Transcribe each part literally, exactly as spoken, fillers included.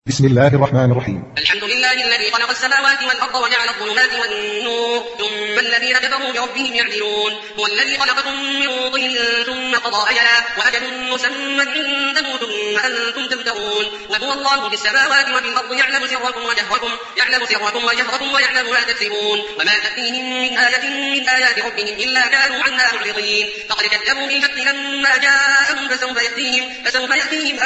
بسم الله الرحمن الرحيم. الحمد لله الذي خلق السماوات والأرض وجعل الظلمات والنور ثم الذين كفروا بربهم يعدلون. هو الذي خلقكم من طين ثم قضى أجلا وأجل مسمى عنده ثم أنتم تمترون. وهو الله في السماوات وفي الأرض يعلم سركم وجهركم يعلم سركم وجهركم ويعلم ما تكسبون. وما تأتيهم من آية من آيات ربهم إلا كانوا عنها معرضين. فقد كذبوا بالحق لما جاءهم فسوف يأتيهم فسوف يأتيهم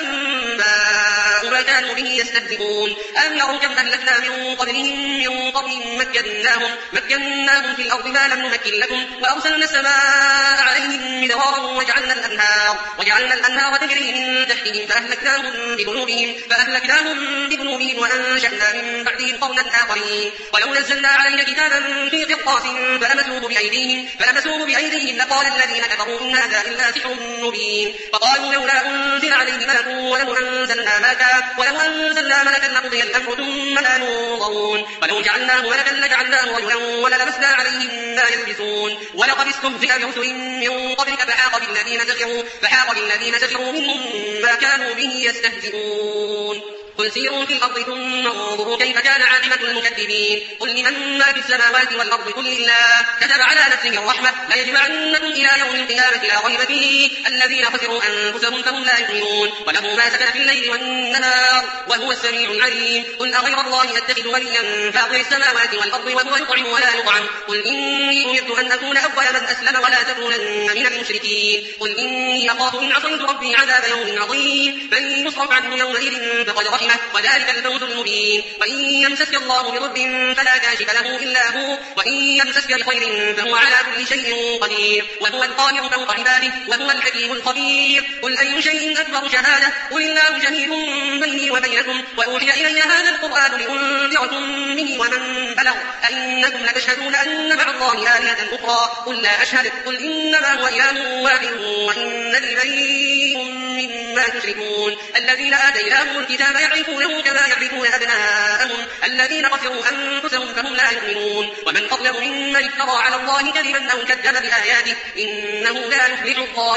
أنباء ما كانوا به يستهزئون. أم يروا كم أهلكنا من قبلهم من قرن مكناهم مكناهم في الأرض ما لم نمكن لكم وأرسلنا السماء عليهم مدرارا وجعلنا الأنهار وجعلنا الأنهار تجري من تحتهم فأهلكناهم بذنوبهم فأهلكناهم بذنوبهم وأنشأنا من بعدهم قرنا آخرين. ولو نزلنا عليك كتابا في قرطاس فلمسوه بأيديهم فلمسوه بأيديهم لقال الذين كفروا إن هذا إلا سحر مبين. فقالوا لولا أنزل عليه ملك ولو أنزلنا ملكا ولو أنزلنا ملكا لقضي الأمر ثم لا ينظرون. ولو جعلناه ملكا لجعلناه رجلا وللبسنا عليهم ما يلبسون. ولقد استهزئ برسل من قبلك فحاق بالذين سخروا فحاق بالذين سخروا منهم ما كانوا به يستهزئون. قل سيروا في الأرض ثم انظروا كيف كان عاقبة المكذبين. قل لمن ما في السماوات والأرض قل لله كتب على نفسه الرحمة ليجمعنكم إلى يوم القيامة لا ريب فيه الذين خسروا أنفسهم فهم لا يؤمنون. وله ما سكن في الليل والنهار وهو السميع العليم. قل أغير الله أتخذ وليا فاطر السماوات والأرض وهو يطعم ولا يطعم. قل إني أمرت أن أكون أول من أسلم ولا تكونن من المشركين. قل إني أخاف إن عصيت ربي عذاب يوم عظيم. من يصرف عنه يومئذ فقد رحمه وذلك الفوز المبين. وإن يمسسك الله بضر فلا كاشف له إلا هو وإن يمسسك بخير فهو على كل شيء قدير وهو القاهر فوق عباده وهو الحكيم الخبير. قل أي شيء أكبر شهادة قل الله شهيد بيني وبينكم وأوحي إلي هذا القرآن لأنذركم به ومن بلغ أئنكم لتشهدون أن مع الله آلهة أخرى قل لا أشهد قل إنما هو إله واحد وإنني بريء مما تشركون. الذين آتيناهم الكتاب يعرفونه كما يعرفون أبناءهم الذين خسروا أنفسهم فهم لا يؤمنون. ومن أظلم ممن افترى على الله كذبا أو كذب بآياته إنه لا يفلح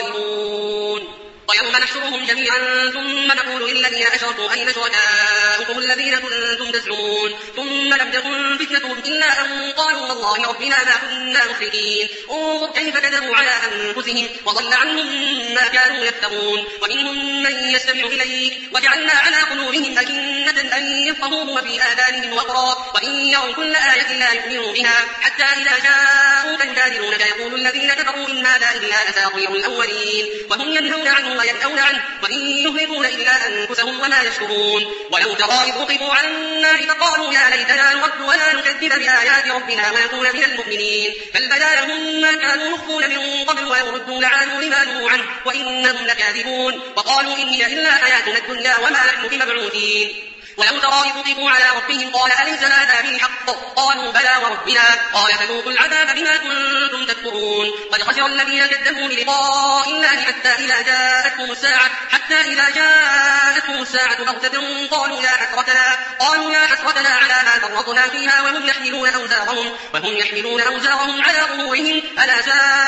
الظالمون. ويوم نحشرهم جميعا ثم نقول للذين أشركوا أين شركاؤكم الذين كنتم تزعمون ثم لم تكن فتنتهم إلا أن قالوا والله ربنا ما كنا مشركين. انظر كيف كذبوا على أنفسهم وضل عنهم ما كانوا يفترون. ومنهم من يستمع إليك وجعلنا على قلوبهم أكنة أن يفقهوه وفي آذانهم وقرا وإن يروا كل آية لا يؤمنوا بها حتى إذا جاءوك يجادلونك يقول الذين كفروا إن هذا إلا أساطير الأولين وهم ينهون عنه وينأون عنه وإن يهلكون إلا أنفسهم وما يشكرون. ولو ترى إذ وقفوا على النار فقالوا يا ليتنا نرد ولا نكذب بآيات ربنا ونكون من المؤمنين بل بدا لهم ما كانوا يخفون من قبل ولو ردوا لعادوا لما نهوا عنه وإنهم لكاذبون. وقالوا إن هي إلا حياتنا الدنيا وما نحن بمبعوثين. ولو ترى إذ وقفوا على ربهم قال أليس هذا بالحق قالوا بلى وربنا قال فذوقوا العذاب بما كنتم تكفرون. قد خسر الذين كذبوا بلقاء الله حتى إذا جاءتهم الساعة حتى إذا جاءتهم الساعة بغتة قالوا يا حسرتنا قالوا يا حسرتنا على ما فرطنا فيها وهم يحملون أوزارهم وهم يحملون أوزارهم على ظهورهم ألا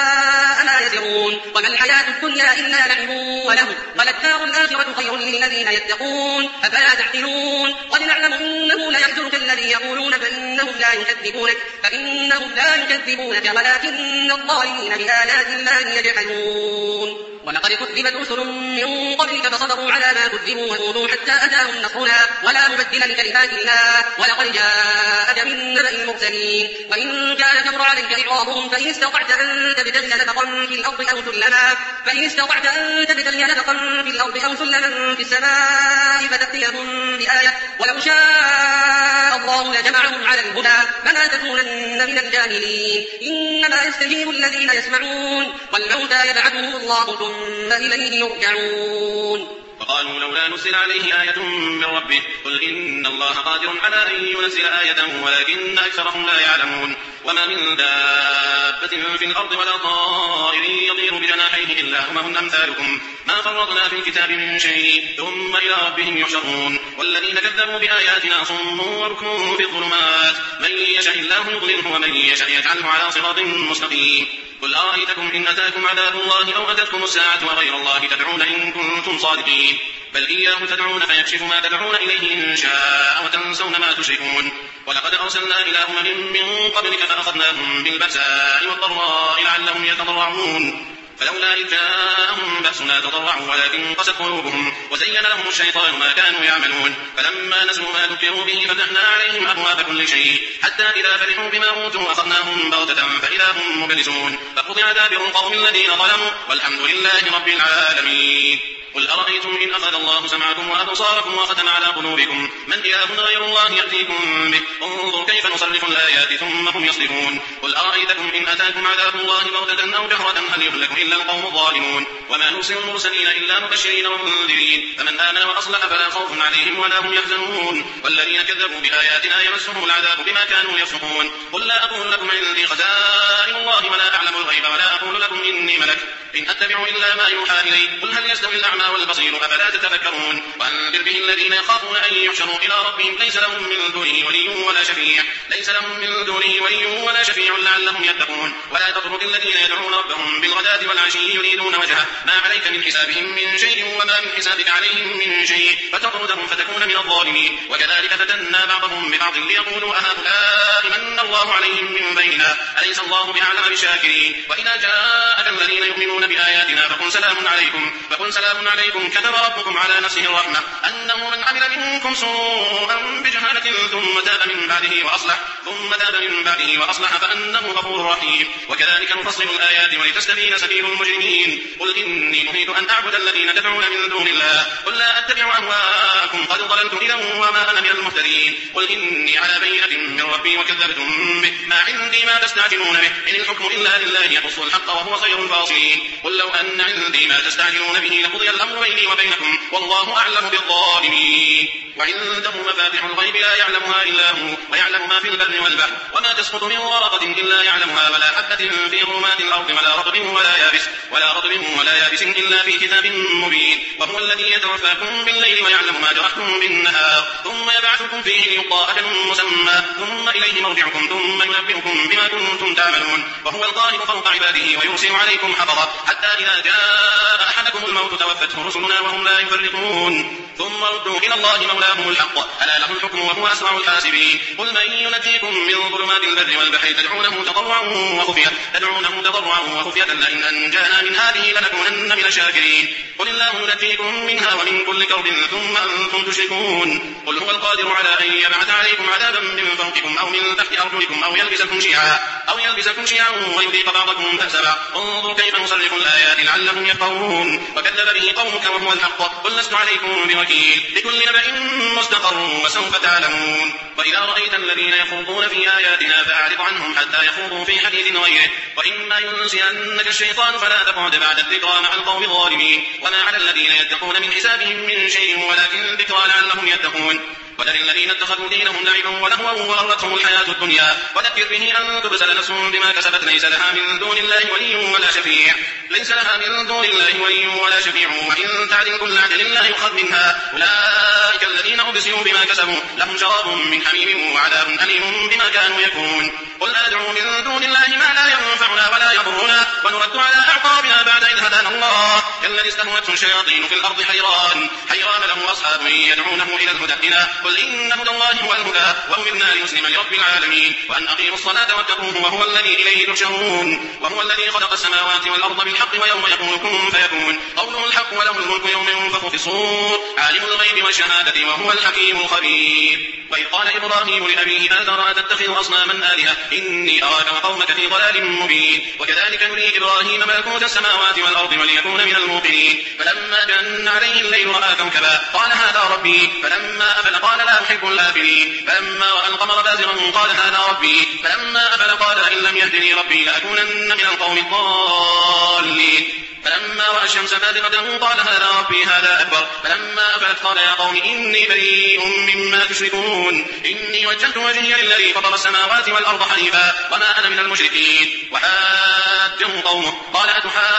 ساء ما يزرون. وما الحياة الدنيا إلا لعب وله وللدار الآخرة خير للذين يتقون أفلا تعقلون. قد نعلم إنه ليحزنك الذي يقولون فإنهم لا يكذبونك فإنهم لا يكذبونك ولكن الظالمين بآيات الله يجحدون. ولقد كذبت رسل من قبلك فصبروا على ما كذبوا وأوذوا حتى أتاهم نصرنا ولا مبدل لكلمات الله ولقد جاءك من نبأ المرسلين. وإن كان كبر عليك إعراضهم فإن استطعت أن تبتغي نفقا في الأرض أو سلما فإن استطعت أن تبتغي نفقا في الأرض أو سلما في السماء فتأتيهم بآية ولو شاء الله لجمعهم على الهدى فلا تكونن من الجاهلين. إنما يستجيب الذين يسمعون والموتى يبعثهم الله ثم إليه يرجعون. وقالوا لولا نزل عليه آية من ربه قل إن الله قادر على أن ينزل آية ولكن أكثرهم لا يعلمون. وما من دابة في الأرض ولا طائر يطير بجناحيه عليه إلا أمم أمثالكم ما فرطنا في الكتاب من شيء ثم إلى ربهم يحشرون والذين كذبوا بآياتنا صم وبكم في الظلمات من يشاء الله يضلله ومن يشاء يجعله على صراط مستقيم قل أرأيتكم إن أتاكم عذاب الله أو أتتكم الساعة وغير الله تدعون إن كنتم صادقين بل إياه تدعون فيكشف ما تدعون إليه إن شاء وتنسون ما تشركون ولقد أرسلنا إلى أمم من قبلك فأخذناهم بالبأساء والضراء لعلهم يتضرعون فلولا إذ جاءهم بأسنا تضرعوا ولكن قست قلوبهم وزين لهم الشيطان ما كانوا يعملون فلما نسوا ما ذكروا به فتحنا عليهم أبواب كل شيء حتى إذا فرحوا بما أوتوا أخذناهم بغتة فإذا هم مبلسون فقطع دابر القوم الذين ظلموا والحمد لله رب العالمين قل أرأيتم إن أخذ الله سمعكم وأبصاركم وختم على قلوبكم من إله غير الله يأتيكم به انظر كيف نصرف الآيات ثم هم يصدفون قل أرأيتكم إن أتاكم عذاب الله بغتة أو جهرة هل يهلك إلا القوم الظالمون وما نرسل المرسلين إلا مبشرين ومنذرين فمن آمن وأصلح فلا خوف عليهم ولا هم يحزنون والذين كذبوا بآياتنا يمسهم العذاب بما كانوا يفسقون قل لا أقول لكم عندي خزائن الله ولا أعلم الغيب ولا أقول لكم إني ملك إن أتبع إلا ما يوحى إلي قل هل يستوي الأعمى والبصير أفلا تتفكرون وأنذر به الذين يخافون أن يحشروا إلى ربهم ليس لهم من دونه ولي ولا شفيع ليس لهم من دونه ولي ولا شفيع لعلهم يتقون ولا تطرد الذين يدعون ربهم بالغداة والعشي يريدون وجهه ما عليك من حسابهم من شيء وما من حسابك عليهم من شيء فتطردهم فتكون من الظالمين وكذلك فتنا بعضهم ببعض ليقولوا أهؤلاء من الله عليهم من بيننا أليس الله بأعلم بالشاكرين وإذا جاءك الذين يؤمنون بآياتنا فقل سلام عليكم فقل سلام عليكم كتب ربكم على نفسه الرحمة أنه من عمل منكم سوءا بجهالة ثم تاب من بعده وأصلح ثم تاب من بعده وأصلح فأنه غفور رحيم وكذلك نفصل الآيات ولتستبين سبيل المجرمين قل إني نهيت أن أعبد الذين تدعون من دون الله قل لا أتبع أهواءكم قد ضللت إذا وما أنا من المهتدين قل إني على بينة من ربي وكذبتم به ما عندي ما تستعجلون به إن الحكم إلا لله يقص الحق وهو خير الفاصلين قل لو أن عندي ما تستعجلون به لقضي الأمر بيني وبينكم والله أعلم بالظالمين وعنده مفاتح الغيب لا يعلمها إلا هو ويعلم ما في البر والبحر وما تسقط من ورقة إلا يعلمها ولا حبة في ظلمات الأرض ولا رطب ولا يابس ولا رطب ولا يابس إلا في كتاب مبين وهو الذي يتوفاكم بالليل ويعلم ما جرحتم بالنهار ثم يبعثكم فيه ليقضى أجل مسمى ثم إليه مرجعكم ثم ينبئكم بما كنتم تعملون وهو القاهر فوق عباده ويرسل عليكم حفظا حتى إذا جاء أحدكم الموت توفته رسلنا وهم لا يفرطون ثم ردوا إلى الله مولاهم الحق ألا له الحكم وهو أسرع الحاسبين قل من ينجيكم من ظلمات البر والبحر تدعونه تضرعا وخفية تدعونه تضرعا وخفية لئن أنجانا من هذه لنكونن من الشاكرين قل الله ينجيكم منها ومن كل كرب ثم أنتم تشركون قل هو القادر على أن يبعث عليكم عذابا من فوقكم أو من تحت أرجلكم أو يلبسكم شيعا أو يلبسكم شيعا ويذيق بعضكم بأس بعض انظر كيف نصرف الآيات لعلهم يفقهون وكذب به قومك وهو الحق قل لست عليكم بوكيل لكل نبأ مستقر وسوف تعلمون وإذا رأيت الذين يخوضون في آياتنا فأعرض عنهم حتى يخوضوا في حديث غيره وإما ينسينك الشيطان فلا تقعد بعد الذكرى مع القوم الظالمين وما على الذين يتقون من حسابهم من شيء ولكن الذكرى لعلهم يتقون وذل الذين اتخذوا دينهم لعبا ولهوا وغرتهم الحياة الدنيا وذكر به أن تبسل نفس بما كسبت ليس لها من دون الله ولي ولا شفيع ليس لها من دون الله ولي ولا شفيع وإن تعدل كل عدل لا يؤخذ منها أولئك الذين أبسلوا بما كسبوا لهم شراب من حميم وعذاب أليم بما كانوا يكون قل ندعو من دون الله ما لا ينفعنا ولا يضرنا ونرد على أعقابنا بعد إذ هدانا الله كالذي استهوته الشياطين في الأرض حيران حيران له أصحاب يدعونه إلى الهدى ائتنا قل إن هدى الله هو الهدى وأمرنا لنسلم لرب العالمين وأن أقيموا الصلاة واتقوه وهو الذي إليه تحشرون وهو الذي خلق السماوات والأرض بالحق ويوم يقول كن فيكون قوله الحق وله الملك يوم ينفخ في الصور عالم الغيب والشهادة وهو الحكيم الخبير وإذ قال إبراهيم لأبيه آزر أتتخذ أصناما آلهة إني أراك وقومك في ضلال مبين وكذلك نري إبراهيم ملكوت السماوات والأرض وليكون من الموقنين فلما جن عليه الليل رأى كوكبا قال هذا ربي فلما أفل قال لا أحب الآفلين فلما رأى القمر بازغا قال هذا ربي فلما أفل قال إن لم يهدني ربي لأكونن من القوم الضالين فلما رأى الشمس بازغة قال هذا ربي هذا أكبر فلما أفلت قال يا قوم إني بريء مما تشركون إني وجهت وجهي للذي فطر السماوات والأرض حنيفا وما أنا من المشركين وحاجه قومه قال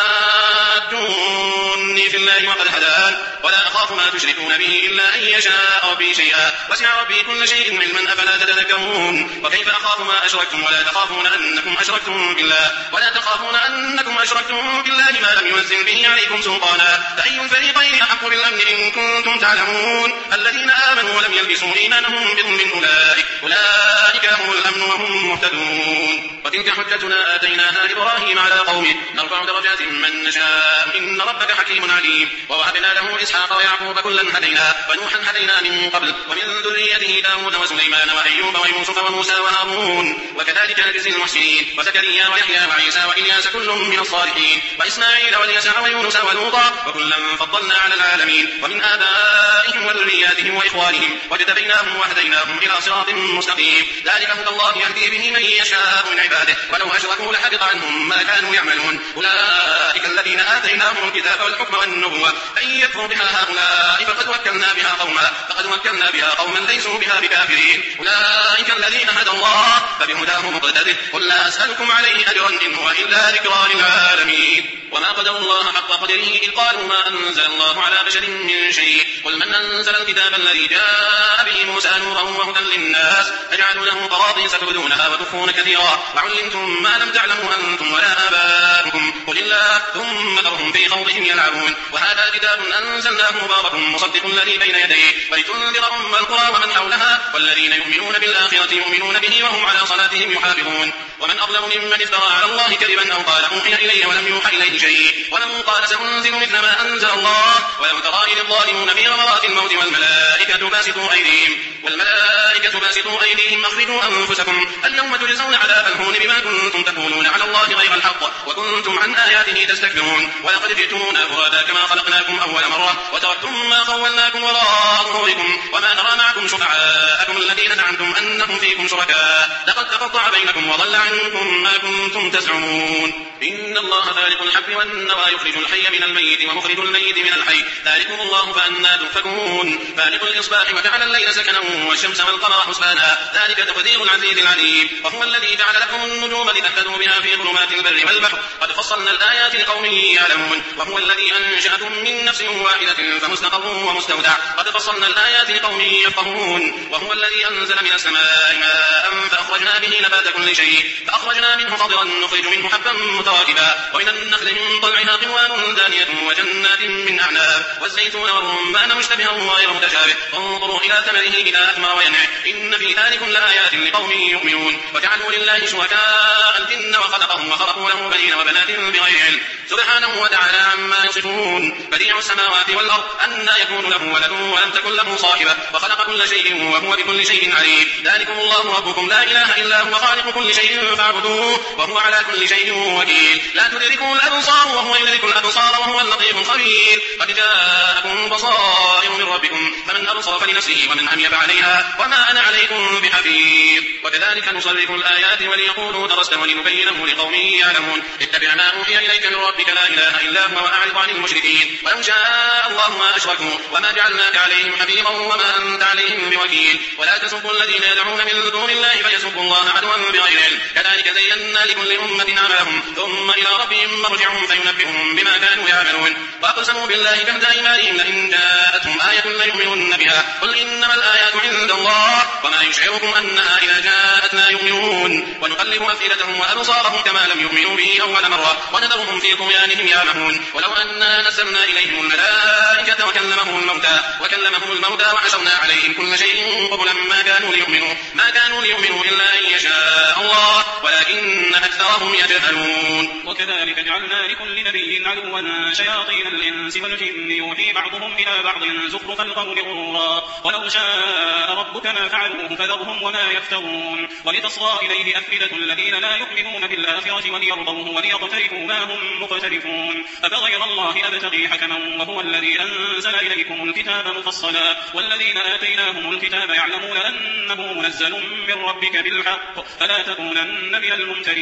أتحاجوني في الله وقد هدان ولا أخاف ما تشركون به إلا أن يشاء ربي شيئا وسع ربي كل شيء علما أفلا تتذكرون وكيف أخاف ما أشركتم ولا تخافون أنكم أشركتم بالله ولا تخافون أنكم أشركتم بالله ما لم ينزل به عليكم سلطانا فأي الفريقين أحق بالأمن إن كنتم تعلمون الذين آمنوا ولم يلبسوا إيمانهم بظلم أولئك أولئك لهم الأمن وهم مهتدون وتلك حجتنا آتيناها إبراهيم على قومه نرفع درجات من نشاء إن ربك حكيم عليم ووهبنا له إسحاق ويعقوب كلا هدينا ونوحا هدينا من قبل ومن ذريته داود وسليمان وأيوب ويوسف وموسى وهارون وكذلك نجزي المحسنين وزكريا ويحيى وعيسى وإلياس كل من الصالحين وإسماعيل واليسع ويونس ولوطا وكلا فضلنا على العالمين ومن آبائهم وذرياتهم وإخوانهم واجتبيناهم وهديناهم إلى صراط مستقيم ذلك هدى الله يهدي به من يشاء من عباده ولو أشركوا لحبط عنهم ما كانوا يعملون أولئك الذين آتيناهم الكتاب والحكم والنبوة أن يكفروا بها هؤلاء فقد وكلنا بها قوما فقد وكلنا بها قوما ليسوا بها بكافرين أولئك الذين هدى الله فبهداه مقتده قل لا أسألكم عليه أجرا إن هو إلا ذكرى للعالمين وما قدروا الله حق قدره إذ قالوا ما أنزل الله على بشر من شيء قل من أنزل الكتاب الذي جاء به موسى نورا وهدى للناس تجعلونه قراطيس تبدونها وتخفون كثيرا وعلمتم ما لم تعلموا أنتم ولا آباؤكم قل الله ثم ذرهم في خوضهم يلعبون وهذا كتاب أنزلناه مبارك مصدق الذي بين يديه ولتنذر أم القرى ومن حولها والذين يؤمنون بالآخرة يؤمنون به وهم على صلاتهم يحافظون ومن أظلم ممن افترى على الله كذبا أو قال أوحي إلي ولم يوحى إليه شيء ومن قال سأنزل مثل ما أنزل الله ولو ترى إذ الظالمون في غمرات الموت والملائكة باسطوا أيديهم والملائكة باسطوا أيديهم أخرجوا أنفسكم اليوم تجزون عذاب الهون بما كنتم تقولون على الله غير الحق وكنتم عن آياته تستكبرون ولقد جئتمونا فرادا كما خلقناكم أول مرة وتركتم ما خولناكم وراء ظهوركم وما نرى معكم شفعاءكم الذين زعمتم أنهم فيكم شركاء لقد تقطع بينكم وضل عنكم ما كنتم تزعمون إن الله فالق الحب والنوى يخرج الحي من الميت ومخرج الميت من الحي ذلكم الله فأنا تؤفكون فالق الإصباح وجعل الليل سكنا والشمس والقمر حسبانا ذلك تقدير العزيز العليم وهو الذي جعل لكم النجوم لتهتدوا بها في ظلمات البر والبحر قد فصلنا الآيات لقوم يعلمون وهو الذي أنشأكم من نفس واحدة فمستقر ومستودع قد فصلنا الآيات لقوم يفقهون وهو الذي أنزل من السماء ماء فأخرجنا به نبات كل شيء فأخرجنا منه خضرا نخرج منه حبا متراكبا ومن النخل من طلعها قنوان دانية وجنات من أعناب والزيتون والرمان مشتبها غير متشابه انظروا إلى ثمره إذا أثمر وينعم إن في ذلكم لآيات لقوم يؤمنون وجعلوا لله شركاء الجن وخلقهم وخلقوا له بنين وبنات بغير علم سبحانه وتعالى عما يصفون بديع السماوات والأرض أن يكون له ولد ولم تكن له صاحبة وخلق كل شيء وهو بكل شيء عليم ذلكم الله ربكم لا إله إلا هو خالق كل شيء فاعبدوه وهو على كل شيء وكيل لا تدركه الأبصار وهو يدرك الأبصار وهو اللطيف الخبير قد جاءكم بصائر من ربكم فمن أبصر فلنفسه ومن عمي فعليها وما أنا عليكم بحفيظ وكذلك نصرف الآيات وليقولوا درست ولنبينه لقوم يعلمون اتبع ما أوحي إليك من ربك لا إله إلا هو وأعرض عن المشركين ولو شاء الله ما أشركوا وما جعلناك عليهم حفيظا وما أنت عليهم بوكيل ولا تسبوا الذين يدعون من دون الله فيسبوا الله عدوا بغير علم كذلك زينا لكل أمة عملهم ثم إلى ربهم مرجعهم فينبئهم بما كانوا يعملون وأقسموا بالله جهد أيمانهم لئن جاءتهم آية ليؤمنن بها قل إنما الآيات عند الله وما يشعركم أنها إذا جاءت لا يؤمنون ونقلب أفئدتهم وأبصارهم كما لم يؤمنوا به أول مرة ونذرهم في طغيانهم يعمهون ولو أنا نزلنا إليهم الملائكة وكلمهم الموتى وكلمهم الموتى وحشرنا عليهم كل شيء قبلا ما كانوا ليؤمنوا ما كانوا ليؤمنوا إلا أن يشاء الله ولكن أكثرهم يجهلون وكذلك جعلنا لكل نبي عدوا شياطين الإنس والجن يوحي بعضهم إلى بعض زخرف القول غرورا ولو شاء ربك ما فعلوه فذرهم وما يفترون ولتصغى إليه أفئدة الذين لا يؤمنون بالآخرة وليرضوه وليقترفوا ما هم مقترفون أفغير الله أبتغي حكما وهو الذي أنزل إليكم الكتاب مفصلا والذين آتيناهم الكتاب يعلمون أنه منزل من ربك بالحق فلا تكونن من الممترين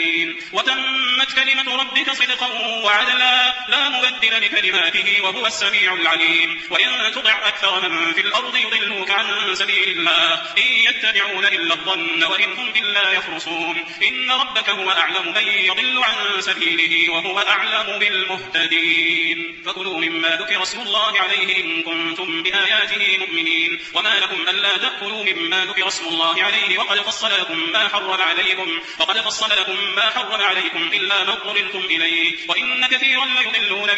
المهتدين. وتمت كلمة ربك صدقا وعدلا لا مبدل لكلماته وهو السميع العليم. وإن تطع أكثر من في الأرض يضلوك عن سبيل الله إن يتبعون إلا الظن وإن هم إلا يخرصون. إن ربك هو أعلم من يضل عن سبيله وهو أعلم بالمهتدين. فكلوا مما ذكر اسم الله عليه إن كنتم بآياته مؤمنين. وما لكم ألا تأكلوا مما ذكر اسم الله عليه وقد فصل لكم ما حرم عليكم وقد فصل لكم ما حرم عليكم إلا ما اضطررتم إليه وإن كثيرا ليضلون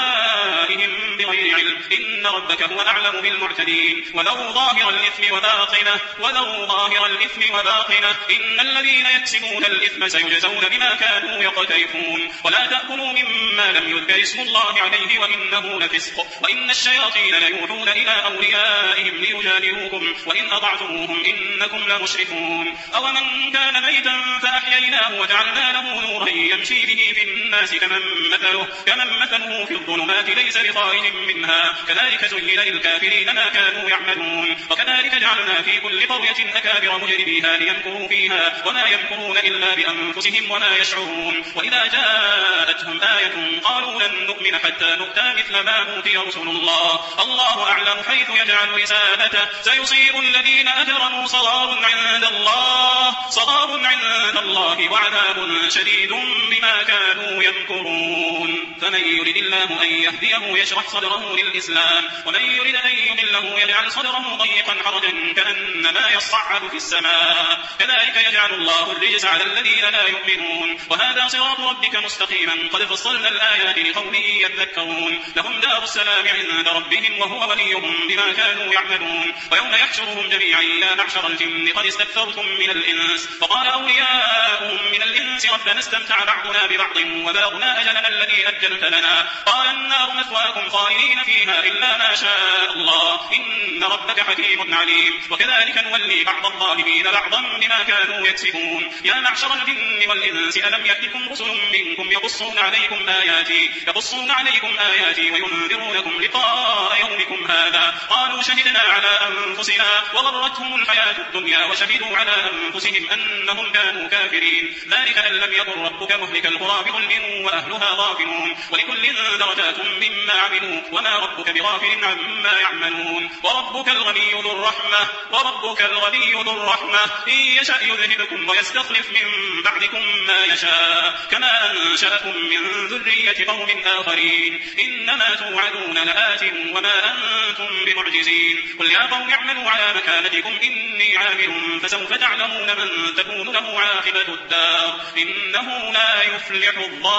بأهوائهم بغير علم. إن ربك هو أعلم بالمعتدين. ولو ظاهر الإثم وباطنه ولو ظاهر الإثم وباطنه إن الذين يكسبون الإثم سيجزون بما كانوا يقترفون. ولا تأكلوا مما لم يذكر اسم الله عليه وإنه لفسق. وإن الشياطين ليوحون إلى أوليائهم ليجادلوكم وإن أطعتموهم إنكم لمشركون. أومن كان ميتا فأحييناه وجعلنا له نورا يمشي به في الناس كمن مثله, كمن مثله في الظلمات ليس بخارج منها كذلك زين للكافرين ما كانوا يعملون. وكذلك جعلنا في كل قرية أكابر مجرميها ليمكروا فيها وما يمكرون إلا بأنفسهم وما يشعرون. وإذا جاءتهم آية قالوا لن نؤمن حتى نؤتى مثل ما أوتي رسل الله الله أعلم حيث يجعل رسالته سيصيب الذين أجرموا صغار عند الله صغار عند الله وعذاب شديد بما كانوا يمكرون. فمن يرد الله أن يهديه يشرح صدره للإسلام ومن يرد أن يضله يجعل صدره ضيقا حرجا كأنما يصعد في السماء كذلك يجعل الله الرجس على الذين لا يؤمنون. وهذا صراط ربك مستقيما قد فصلنا الآيات لقوم يذكرون. لهم دار السلام عند ربهم وهو وليهم بما كانوا يعملون. ويوم يحشرهم جميعا يا معشر الجن قد استكثرتم من الإنس فقال أولياؤهم من الإنس ربنا استمتع بعضنا ببعض وبلغنا أجلنا الذي أجلت لنا قال النار مثواكم خالدين فيها إلا ما شاء الله إن ربك حكيم عليم. وكذلك نولي بعض الظالمين بعضا بما كانوا يكسبون. يا معشر الجن والإنس ألم يأتكم رسل منكم يقصون عليكم آياتي يقصون عليكم آياتي وينذرونكم لقاء يومكم هذا قالوا شهدنا على أنفسنا وغرتهم الحياة الدنيا وشهدوا على أنفسهم أنهم كانوا كافرين. ذلك أن لم يكن ربك مهلك القرى بظلم وأهلها غافلون ولكل درجات مما عملوا وما ربك بغافل عما يعملون. وربك الغني ذو الرحمة وربك الغني ذو الرحمة إن يشأ يذهبكم ويستخلف من بعدكم ما يشاء كما أنشأكم من ذرية قوم آخرين. إنما توعدون لآت وما أنتم بمعجزين. قل يا قوم اعملوا على مكانتكم إني عامل فسوف تعلمون من تكون له عاقبة الدار إنه لا يفلح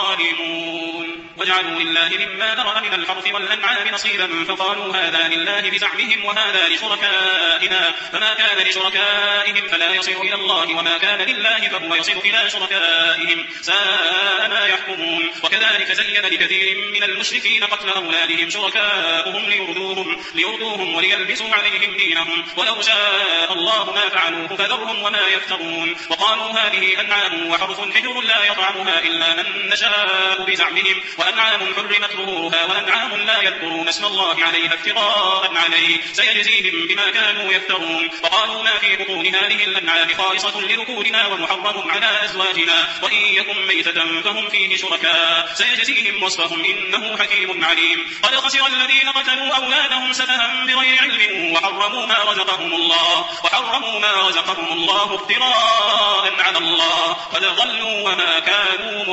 الظالمون. وجعلوا لله مما ذرأ من الحرث والأنعام نصيبا فقالوا هذا لله بزعمهم وهذا لشركائنا فما كان لشركائهم فلا يصل إلى الله وما كان لله فهو يصل إلى شركائهم ساء ما يحكمون. وكذلك زين لكثير من المشركين قتل أولادهم شركاؤهم ليردوهم, ليردوهم وليلبسوا عليهم دينهم ولو شاء الله ما فعلوه فذرهم وما يفترون. وقالوا هذه أنعام وحرث حجر لا يطعمها إلا من نشاء بزعمهم وأنعام حرمت ظهورها وأنعام لا يذكرون اسم الله عليها افتراء عليه سيجزيهم بما كانوا يفترون. وقالوا ما في بطون هذه الأنعام خالصة لذكورنا ومحرم على أزواجنا وإن يكن ميتة فهم فيه شركاء سيجزيهم وصفهم إنه حكيم عليم. قد خسر الذين قتلوا أولادهم سفها بغير علم وحرموا ما رزقهم الله وحرموا ما رزقهم الله افتراء على الله قد ضلوا وما كانوا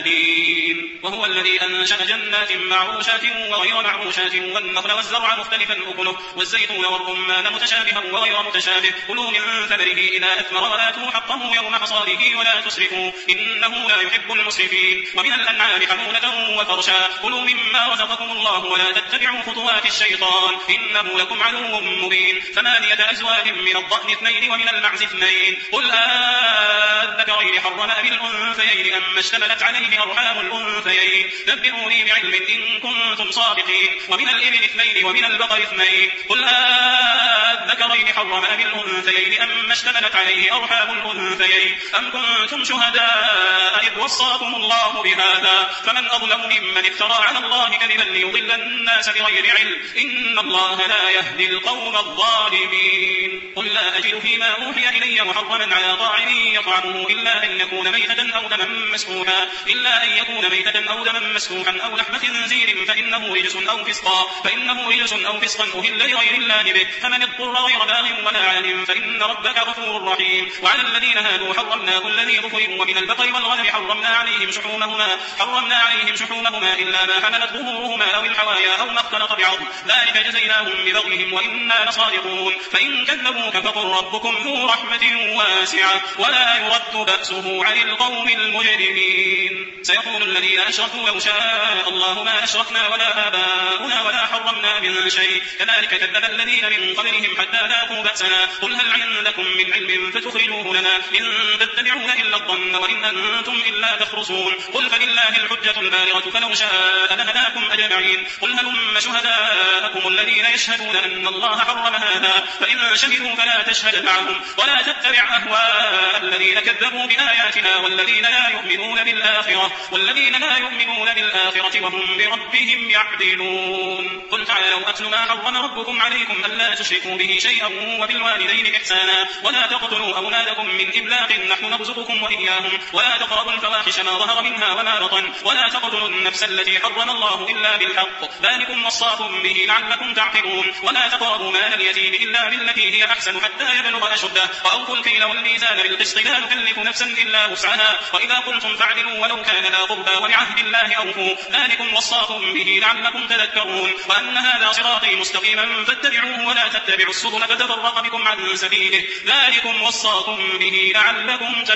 مهتدين. وهو الذي أنشأ جنات معروشات وغير معروشات والنخل والزرع مختلفا أكله والزيتون والرمان متشابها وغير متشابه كلوا من ثمره إذا أثمر وآتوا حقه يوم حصاده ولا تسرفوا إنه لا يحب المسرفين. ومن الأنعام حمولة وفرشا كلوا مما رزقكم الله ولا تتبعوا خطوات الشيطان إنه لكم عدو مبين. ثمانية أزواج من الضأن اثنين ومن المعز اثنين قل أذكرين حرم أم الأنثيين أما اشتملت عليه أرحام الأنثيين نبئوني بعلم إن كنتم صادقين. ومن ومن الإبل اثنين ومن البقر اثنين قل أذكرين حرم أم الأنثيين أم اشتملت عليه أرحام الأنثيين أم كنتم شهداء إذ وصاكم الله بهذا فمن أظلم ممن افترى على الله كذبا ليضل الناس بغير علم إن الله لا يهدي القوم الظالمين قل لا أجد فيما أوحي إلي محرما على طاعم يطعمه إلا أن يكون ميتة أو دما مسفوحا إلا أن يكون ميتة أو دما مسفوحا أو لحم خنزير فإنه رجس أو فسقا فإنه رجس أو فسقا أهل لغير الله به فمن اضطر غير باغ ولا عاد فإن ربك غفور رحيم وعلى الذين هادوا حرمنا كل ذي ظفر ومن البقر والغنم حرمنا عليهم شحومهما حرمنا عليهم شحومهما إلا ما حملت ظهورهما أو الحوايا أو ما اختلط بعظم ذلك جزيناهم ببغيهم وإنا لصادقون فإن كذبوك فقل ربكم ذو رحمة واسعة ولا يرد بأسه عن القوم المجرمين سيقول الذين أشركوا لو شاء الله ما أشركنا ولا آباؤنا ولا حرمنا من شيء كذلك كذب الذين من قبلهم حتى ذاقوا بأسنا قل هل عندكم من علم فتخرجوه لنا إن تتبعون إلا الظن وإن أنتم إلا تخرصون قل فلله الحجة البالغة فلو شاء لهداكم أجمعين قل هلم شهداءكم الذين يشهدون أن الله حرم هذا فإن شهدوا فلا تشهد معهم ولا تتبع أهواء الذين كذبوا بآياتنا والذين لا يؤمنون بالآخرة والذين لا يؤمنون بالآخرة وهم بربهم يعدلون قل تعالوا أتل ما حرم ربكم عليكم ألا تشركوا به شيئا وبالوالدين إحسانا ولا تقتلوا أولادكم من إملاق نحن نرزقكم وإياهم ولا تقربوا الفواحش ما ظهر منها وما بطن ولا تقتلوا النفس التي حرم الله إلا بالحق ذلكم وصاكم به لعلكم تعقلون ولا تقربوا مال اليتيم إلا بالتي هي أحسن حتى يبلغ أشده وأوفوا الكيل والميزان بالقسط لا نكلف نفسا إلا وسعها وإذا قلتم فاعدلوا ولو كان ذا قربى وبعهد الله أوفوا ذلكم وصاكم به لعلكم تذكرون وأن هذا صراطي مستقيما فاتبعوه ولا تتبعوا السبل فتفرق بكم عن سبيله ذلكم وصاكم به لعلكم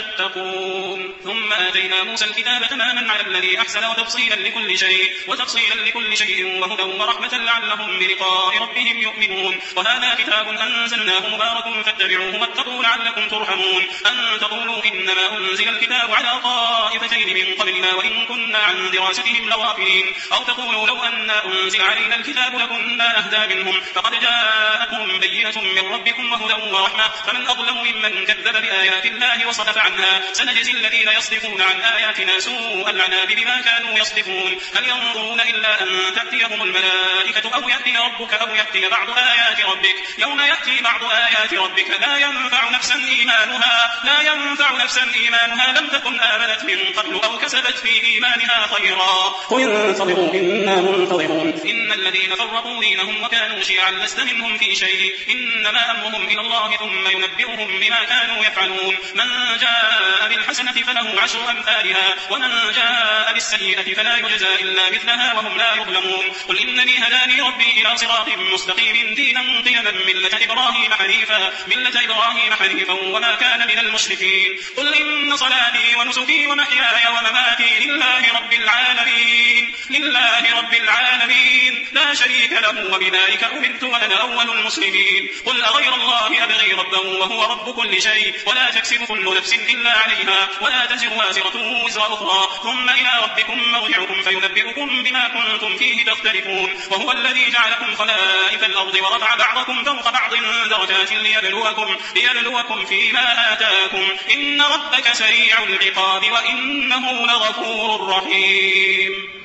تتقون ثم آتينا موسى الكتاب تماما على الذي أحسن وتفصيلا لكل شيء وتفصيلا لكل شيء وهدى ورحمة لعلهم بلقاء ربهم يؤمنون وهذا كتاب أنزلناه مبارك فاتبعوه واتقوا لعلكم ترحمون أن تقولوا إنما أنزل الكتاب على طائفتين من قبلنا وإن كنا عن دراستهم لغافلين أو تقولوا لو أن أنزل علينا الكتاب لكنا أهدى منهم فقد جاءكم بينة من ربكم وهدى ورحمة فمن أظلم ممن كذب بآيات الله وصدف عنها سنجزي الذين يصدفون عن آياتنا سوء العذاب بما كانوا يصدفون هل ينظرون إلا أن تأتيهم الملائكة أو يأتي ربك أو يأتي بعض آيات ربك يوم يأتي بعض آيات ربك لا ينفع نفسا إيمانها لا ينفع نفسا إيمانها لم تكن آمنت من قبل أو كسبت في إيمانها خيرا قل انتظروا إنا منتظرون إن الذين فرقوا دينهم وكانوا شيعا لست منهم في شيء إنما أمرهم إلى الله ثم ينبئهم بما كانوا يفعلون من جاء بالحسنة فله عشر أمثالها ومن جاء بالسيئة فلا يجزى إلا مثلها وهم لا يظلمون قل إنني هداني ربي إلى صراط مستقيم دينا قيما ملة إبراهيم حنيفا ملة إبراهيم حنيفا وما كان من المشركين قل إن صلاتي ونسكي ومحياي ومماتي لله رب العالمين لله رب العالمين لا شريك له وبذلك أمرت وأنا أول المسلمين قل أغير الله أبغي ربا وهو رب كل شيء ولا تكسب كل نفس إلا عليها ولا تزر وازرة وزر أخرى ثم إلى ربكم مرجعكم فينبئكم بما كنتم فيه تختلفون وهو الذي جعلكم خلائف الأرض ورفع بعضكم فوق بعض درجات ليبلوكم, ليبلوكم فيما آتاكم إن ربك سريع العقاب وإنه لغفور رحيم